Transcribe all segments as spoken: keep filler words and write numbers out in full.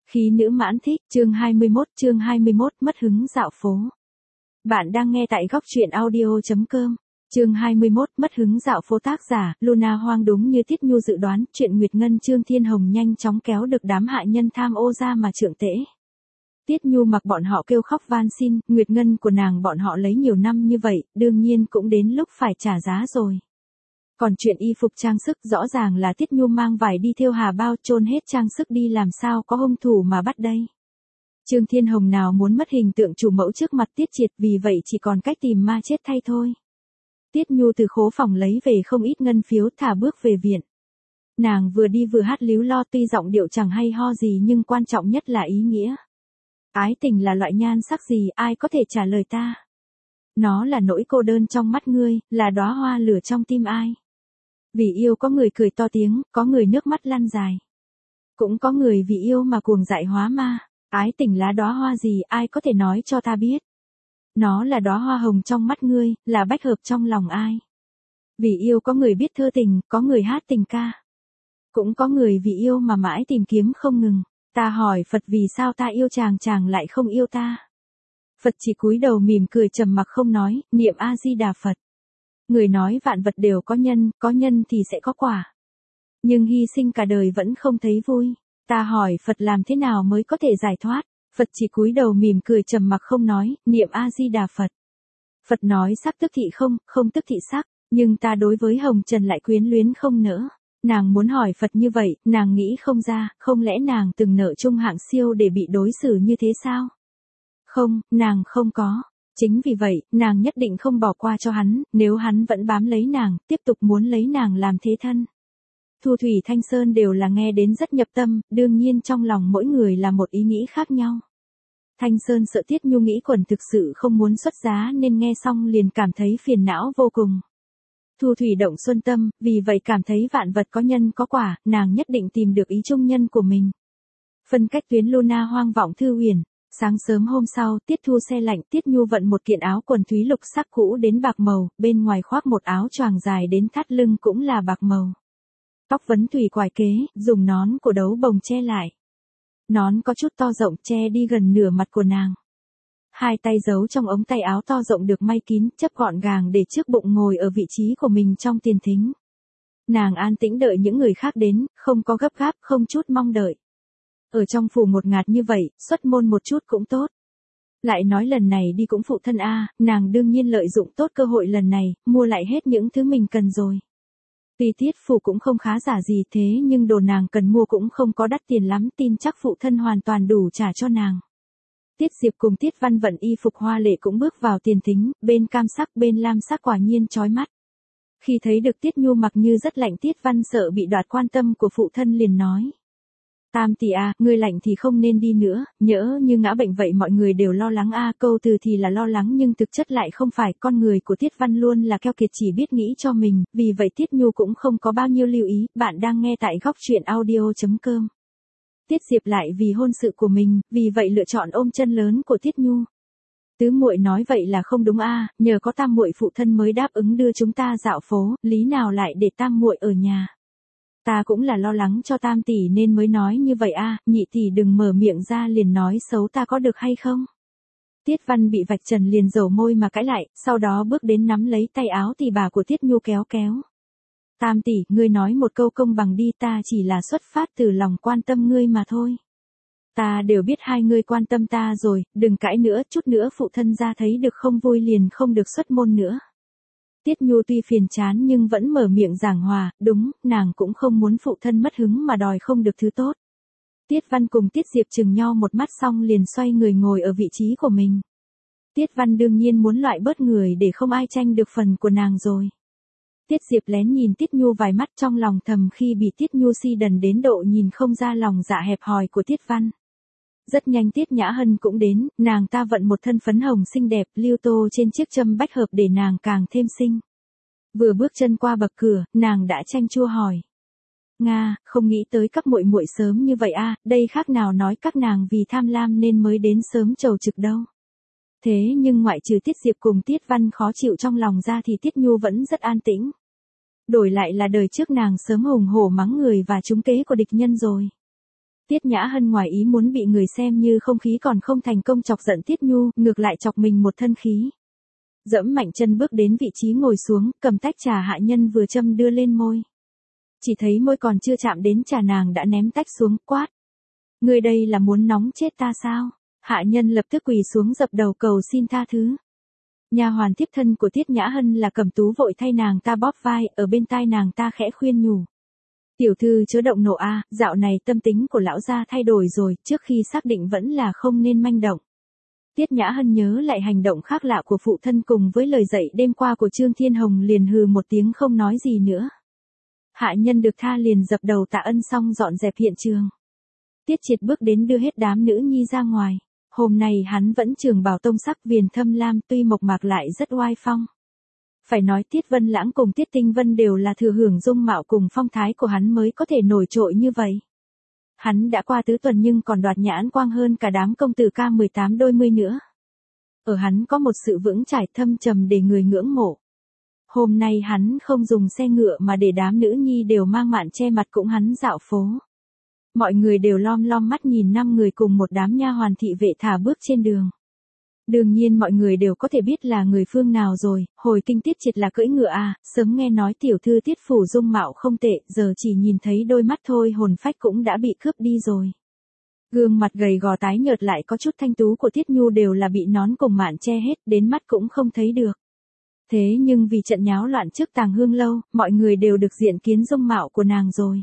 Khí nữ mãn thích, chương hai mươi mốt, chương hai mươi mốt, mất hứng dạo phố. Bạn đang nghe tại góc truyện audio chấm com. Chương hai mươi mốt, mất hứng dạo phố, tác giả Luna Hoang. Đúng như Tiết Nhu dự đoán, chuyện Nguyệt Ngân Trương Thiên Hồng nhanh chóng kéo được đám hạ nhân tham ô ra mà trượng tễ. Tiết Nhu mặc bọn họ kêu khóc van xin, Nguyệt Ngân của nàng bọn họ lấy nhiều năm như vậy, đương nhiên cũng đến lúc phải trả giá rồi. Còn chuyện y phục trang sức, rõ ràng là Tiết Nhu mang vải đi thêu hà bao, chôn hết trang sức đi, làm sao có hung thủ mà bắt đây. Trương Thiên Hồng nào muốn mất hình tượng chủ mẫu trước mặt Tiết Triệt, vì vậy chỉ còn cách tìm ma chết thay thôi. Tiết Nhu từ khố phòng lấy về không ít ngân phiếu, thả bước về viện. Nàng vừa đi vừa hát líu lo, tuy giọng điệu chẳng hay ho gì nhưng quan trọng nhất là ý nghĩa. Ái tình là loại nhan sắc gì, ai có thể trả lời ta? Nó là nỗi cô đơn trong mắt ngươi, là đóa hoa lửa trong tim ai. Vì yêu có người cười to tiếng, có người nước mắt lăn dài. Cũng có người vì yêu mà cuồng dại hóa ma. Ái tình là đóa hoa gì, ai có thể nói cho ta biết? Nó là đóa hoa hồng trong mắt ngươi, là bách hợp trong lòng ai. Vì yêu có người biết thơ tình, có người hát tình ca. Cũng có người vì yêu mà mãi tìm kiếm không ngừng. Ta hỏi Phật vì sao ta yêu chàng, chàng lại không yêu ta? Phật chỉ cúi đầu mỉm cười trầm mặc không nói, niệm A Di Đà Phật. Người nói vạn vật đều có nhân, có nhân thì sẽ có quả. Nhưng hy sinh cả đời vẫn không thấy vui. Ta hỏi Phật làm thế nào mới có thể giải thoát? Phật chỉ cúi đầu mỉm cười trầm mặc không nói, niệm A Di Đà Phật. Phật nói sắc tức thị không, không tức thị sắc, nhưng ta đối với hồng trần lại quyến luyến không nỡ. Nàng muốn hỏi Phật như vậy, nàng nghĩ không ra, không lẽ nàng từng nợ chung hạng siêu để bị đối xử như thế sao? Không, nàng không có. Chính vì vậy, nàng nhất định không bỏ qua cho hắn, nếu hắn vẫn bám lấy nàng, tiếp tục muốn lấy nàng làm thế thân. Thu Thủy Thanh Sơn đều là nghe đến rất nhập tâm, đương nhiên trong lòng mỗi người là một ý nghĩ khác nhau. Thanh Sơn sợ Tiết Nhu nghĩ quẩn thực sự không muốn xuất giá nên nghe xong liền cảm thấy phiền não vô cùng. Thu Thủy động xuân tâm, vì vậy cảm thấy vạn vật có nhân có quả, nàng nhất định tìm được ý trung nhân của mình. Phân cách tuyến Luna Hoang vọng Thư Huyền. Sáng sớm hôm sau, Tiết Thu xe lạnh, Tiết Nhu vận một kiện áo quần thúy lục sắc cũ đến bạc màu, bên ngoài khoác một áo choàng dài đến thắt lưng cũng là bạc màu. Tóc vấn thủy quải kế, dùng nón của đấu bồng che lại. Nón có chút to rộng che đi gần nửa mặt của nàng. Hai tay giấu trong ống tay áo to rộng được may kín, chấp gọn gàng để trước bụng, ngồi ở vị trí của mình trong tiền thính. Nàng an tĩnh đợi những người khác đến, không có gấp gáp, không chút mong đợi. Ở trong phủ một ngạt như vậy, xuất môn một chút cũng tốt. Lại nói lần này đi cũng phụ thân a, nàng đương nhiên lợi dụng tốt cơ hội lần này, mua lại hết những thứ mình cần rồi. Tuy Tiết phủ cũng không khá giả gì thế nhưng đồ nàng cần mua cũng không có đắt tiền lắm, tin chắc phụ thân hoàn toàn đủ trả cho nàng. Tiết Diệp cùng Tiết Văn vận y phục hoa lệ cũng bước vào tiền thính, bên cam sắc bên lam sắc quả nhiên chói mắt. Khi thấy được Tiết Nhu mặc như rất lạnh, Tiết Văn sợ bị đoạt quan tâm của phụ thân liền nói. Tam tỷ a, ngươi lạnh thì không nên đi nữa, nhỡ như ngã bệnh vậy mọi người đều lo lắng a. Câu từ thì là lo lắng nhưng thực chất lại không phải, con người của Tiết Văn luôn là keo kiệt, chỉ biết nghĩ cho mình, vì vậy Tiết Nhu cũng không có bao nhiêu lưu ý. Bạn đang nghe tại góc truyện audio chấm com. Tiết Diệp lại vì hôn sự của mình, vì vậy lựa chọn ôm chân lớn của Tiết Nhu. Tứ muội nói vậy là không đúng a, nhờ có tam muội phụ thân mới đáp ứng đưa chúng ta dạo phố, lý nào lại để tam muội ở nhà. Ta cũng là lo lắng cho tam tỷ nên mới nói như vậy a, nhị tỷ đừng mở miệng ra liền nói xấu ta có được hay không? Tiết Văn bị vạch trần liền dầu môi mà cãi lại, sau đó bước đến nắm lấy tay áo tỉ bà của Tiết Nhu kéo kéo. Tam tỷ, ngươi nói một câu công bằng đi, ta chỉ là xuất phát từ lòng quan tâm ngươi mà thôi. Ta đều biết hai ngươi quan tâm ta rồi, đừng cãi nữa, chút nữa phụ thân ra thấy được không vui liền không được xuất môn nữa. Tiết Nhu tuy phiền chán nhưng vẫn mở miệng giảng hòa, đúng, nàng cũng không muốn phụ thân mất hứng mà đòi không được thứ tốt. Tiết Văn cùng Tiết Diệp chừng nhau một mắt xong liền xoay người ngồi ở vị trí của mình. Tiết Văn đương nhiên muốn loại bớt người để không ai tranh được phần của nàng rồi. Tiết Diệp lén nhìn Tiết Nhu vài mắt, trong lòng thầm khi bị Tiết Nhu si đần đến độ nhìn không ra lòng dạ hẹp hòi của Tiết Văn. Rất nhanh Tiết Nhã Hân cũng đến, nàng ta vận một thân phấn hồng xinh đẹp, lưu tô trên chiếc châm bách hợp để nàng càng thêm xinh. Vừa bước chân qua bậc cửa, nàng đã chanh chua hỏi. Nga, không nghĩ tới các muội muội sớm như vậy a, đây khác nào nói các nàng vì tham lam nên mới đến sớm chầu trực đâu. Thế nhưng ngoại trừ Tiết Diệp cùng Tiết Văn khó chịu trong lòng ra thì Tiết Nhu vẫn rất an tĩnh. Đổi lại là đời trước nàng sớm hùng hổ mắng người và trúng kế của địch nhân rồi. Tiết Nhã Hân ngoài ý muốn bị người xem như không khí còn không thành công chọc giận Tiết Nhu, ngược lại chọc mình một thân khí. Dẫm mạnh chân bước đến vị trí ngồi xuống, cầm tách trà Hạ Nhân vừa châm đưa lên môi. Chỉ thấy môi còn chưa chạm đến trà nàng đã ném tách xuống, quát. Ngươi đây là muốn nóng chết ta sao? Hạ Nhân lập tức quỳ xuống dập đầu cầu xin tha thứ. Nha hoàn tiếp thân của Tiết Nhã Hân là Cẩm Tú vội thay nàng ta bóp vai, ở bên tai nàng ta khẽ khuyên nhủ. Tiểu thư chớ động nộ a, dạo này tâm tính của lão gia thay đổi rồi, trước khi xác định vẫn là không nên manh động. Tiết Nhã Hân nhớ lại hành động khác lạ của phụ thân cùng với lời dạy đêm qua của Trương Thiên Hồng liền hừ một tiếng không nói gì nữa. Hạ Nhân được tha liền dập đầu tạ ân xong dọn dẹp hiện trường. Tiết Triệt bước đến đưa hết đám nữ nhi ra ngoài. Hôm nay hắn vẫn trường bào tông sắc viền thâm lam tuy mộc mạc lại rất oai phong. Phải nói Tiết Vân Lãng cùng Tiết Tinh Vân đều là thừa hưởng dung mạo cùng phong thái của hắn mới có thể nổi trội như vậy. Hắn đã qua tứ tuần nhưng còn đoạt nhãn quang hơn cả đám công tử ca mười tám đôi mươi nữa. Ở hắn có một sự vững chãi thâm trầm để người ngưỡng mộ. Hôm nay hắn không dùng xe ngựa mà để đám nữ nhi đều mang mạn che mặt cũng hắn dạo phố. Mọi người đều lom lom mắt nhìn năm người cùng một đám nha hoàn thị vệ thả bước trên đường. Đương nhiên mọi người đều có thể biết là người phương nào rồi, hồi kinh Tiết Triệt là cưỡi ngựa à, sớm nghe nói tiểu thư Tiết phủ dung mạo không tệ, giờ chỉ nhìn thấy đôi mắt thôi hồn phách cũng đã bị cướp đi rồi. Gương mặt gầy gò tái nhợt lại có chút thanh tú của Tiết Nhu đều là bị nón cùng mạn che hết, đến mắt cũng không thấy được. Thế nhưng vì trận nháo loạn trước Tàng Hương lâu, mọi người đều được diện kiến dung mạo của nàng rồi.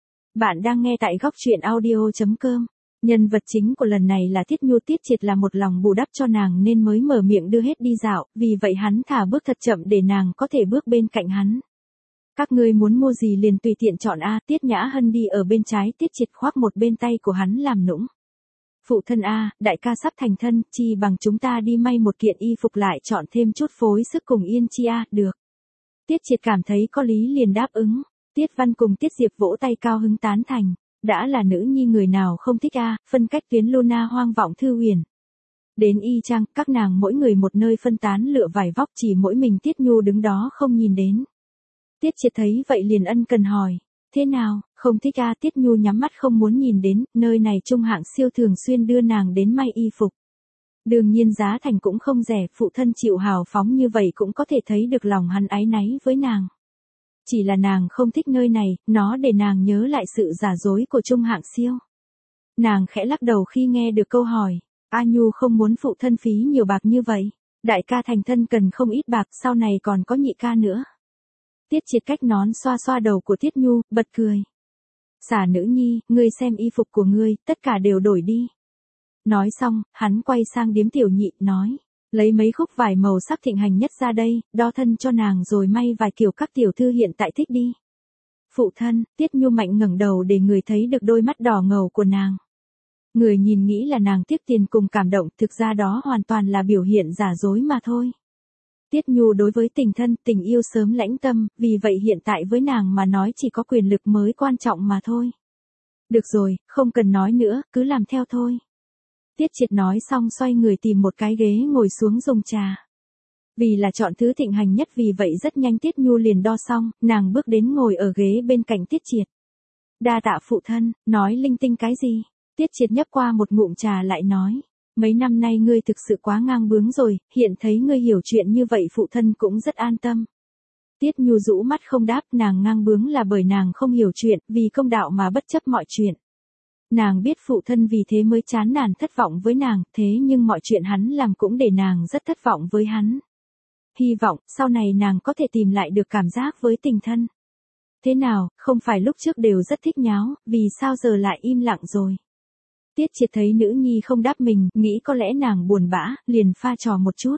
Bạn đang nghe tại góc truyện audio chấm com. Nhân vật chính của lần này là Tiết Nhu. Tiết Triệt là một lòng bù đắp cho nàng nên mới mở miệng đưa hết đi dạo, vì vậy hắn thả bước thật chậm để nàng có thể bước bên cạnh hắn. Các ngươi muốn mua gì liền tùy tiện chọn a. Tiết Nhã Hân đi ở bên trái, Tiết Triệt khoác một bên tay của hắn làm nũng. Phụ thân a, đại ca sắp thành thân, chi bằng chúng ta đi may một kiện y phục lại chọn thêm chút phối sức cùng yên chi a, được. Tiết Triệt cảm thấy có lý liền đáp ứng. Tiết Văn cùng Tiết Diệp vỗ tay cao hứng tán thành. Đã là nữ nhi người nào không thích a, phân cách tuyến Luna hoang vọng thư huyền. Đến y chang, các nàng mỗi người một nơi phân tán lựa vải vóc, chỉ mỗi mình Tiết Nhu đứng đó không nhìn đến. Tiết Triệt thấy vậy liền ân cần hỏi, thế nào, không thích a? Tiết Nhu nhắm mắt không muốn nhìn đến, nơi này trung hạng siêu thường xuyên đưa nàng đến may y phục. Đương nhiên giá thành cũng không rẻ, phụ thân chịu hào phóng như vậy cũng có thể thấy được lòng hắn áy náy với nàng. Chỉ là nàng không thích nơi này, nó để nàng nhớ lại sự giả dối của trung hạng siêu. Nàng khẽ lắc đầu khi nghe được câu hỏi, A Nhu không muốn phụ thân phí nhiều bạc như vậy. Đại ca thành thân cần không ít bạc, sau này còn có nhị ca nữa. Tiết Triệt cách nón xoa xoa đầu của Tiết Nhu, bật cười. Xả nữ nhi, ngươi xem y phục của ngươi, tất cả đều đổi đi. Nói xong, hắn quay sang điếm tiểu nhị, nói. Lấy mấy khúc vải màu sắc thịnh hành nhất ra đây, đo thân cho nàng rồi may vài kiểu các tiểu thư hiện tại thích đi. Phụ thân, Tiết Nhu mạnh ngẩng đầu để người thấy được đôi mắt đỏ ngầu của nàng. Người nhìn nghĩ là nàng tiếc tiền cùng cảm động, thực ra đó hoàn toàn là biểu hiện giả dối mà thôi. Tiết Nhu đối với tình thân, tình yêu sớm lãnh tâm, vì vậy hiện tại với nàng mà nói chỉ có quyền lực mới quan trọng mà thôi. Được rồi, không cần nói nữa, cứ làm theo thôi. Tiết Triệt nói xong xoay người tìm một cái ghế ngồi xuống dùng trà. Vì là chọn thứ thịnh hành nhất vì vậy rất nhanh Tiết Nhu liền đo xong, nàng bước đến ngồi ở ghế bên cạnh Tiết Triệt. Đa tạ phụ thân, nói linh tinh cái gì? Tiết Triệt nhấp qua một ngụm trà lại nói. Mấy năm nay ngươi thực sự quá ngang bướng rồi, hiện thấy ngươi hiểu chuyện như vậy phụ thân cũng rất an tâm. Tiết Nhu rũ mắt không đáp, nàng ngang bướng là bởi nàng không hiểu chuyện, vì công đạo mà bất chấp mọi chuyện. Nàng biết phụ thân vì thế mới chán nản thất vọng với nàng, thế nhưng mọi chuyện hắn làm cũng để nàng rất thất vọng với hắn. Hy vọng, sau này nàng có thể tìm lại được cảm giác với tình thân. Thế nào, không phải lúc trước đều rất thích nháo, vì sao giờ lại im lặng rồi? Tiết Triệt thấy nữ nhi không đáp mình, nghĩ có lẽ nàng buồn bã, liền pha trò một chút.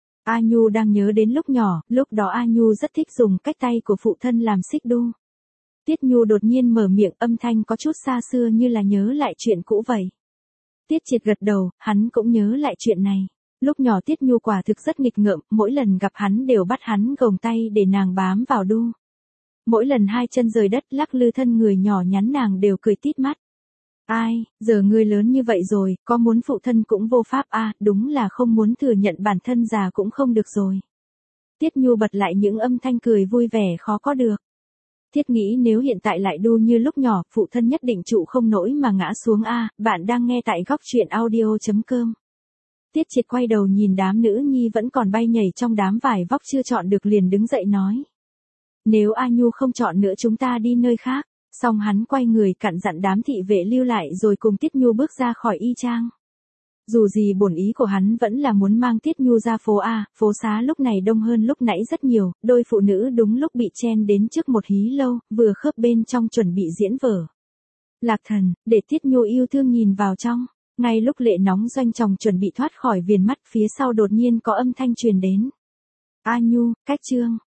A Nhu đang nhớ đến lúc nhỏ, lúc đó A Nhu rất thích dùng cách tay của phụ thân làm xích đu. Tiết Nhu đột nhiên mở miệng, âm thanh có chút xa xưa như là nhớ lại chuyện cũ vậy. Tiết Triệt gật đầu, hắn cũng nhớ lại chuyện này. Lúc nhỏ Tiết Nhu quả thực rất nghịch ngợm, mỗi lần gặp hắn đều bắt hắn gồng tay để nàng bám vào đu. Mỗi lần hai chân rời đất lắc lư thân người nhỏ nhắn nàng đều cười tít mắt. Ai, giờ ngươi lớn như vậy rồi, có muốn phụ thân cũng vô pháp a, à, đúng là không muốn thừa nhận bản thân già cũng không được rồi. Tiết Nhu bật lại những âm thanh cười vui vẻ khó có được. Thiết nghĩ nếu hiện tại lại đu như lúc nhỏ, phụ thân nhất định trụ không nổi mà ngã xuống a. Bạn đang nghe tại góc truyện audio.com. Tiết Triệt quay đầu nhìn đám nữ nhi vẫn còn bay nhảy trong đám vải vóc chưa chọn được liền đứng dậy nói. Nếu A Nhu không chọn nữa chúng ta đi nơi khác. Xong hắn quay người cặn dặn đám thị vệ lưu lại rồi cùng Tiết Nhu bước ra khỏi y trang. Dù gì bổn ý của hắn vẫn là muốn mang Tiết Nhu ra phố A, phố xá lúc này đông hơn lúc nãy rất nhiều, đôi phụ nữ đúng lúc bị chen đến trước một hí lâu, vừa khớp bên trong chuẩn bị diễn vở. Lạc Thần, để Tiết Nhu yêu thương nhìn vào trong, ngay lúc lệ nóng doanh chồng chuẩn bị thoát khỏi viền mắt phía sau đột nhiên có âm thanh truyền đến. A Nhu, cách trương,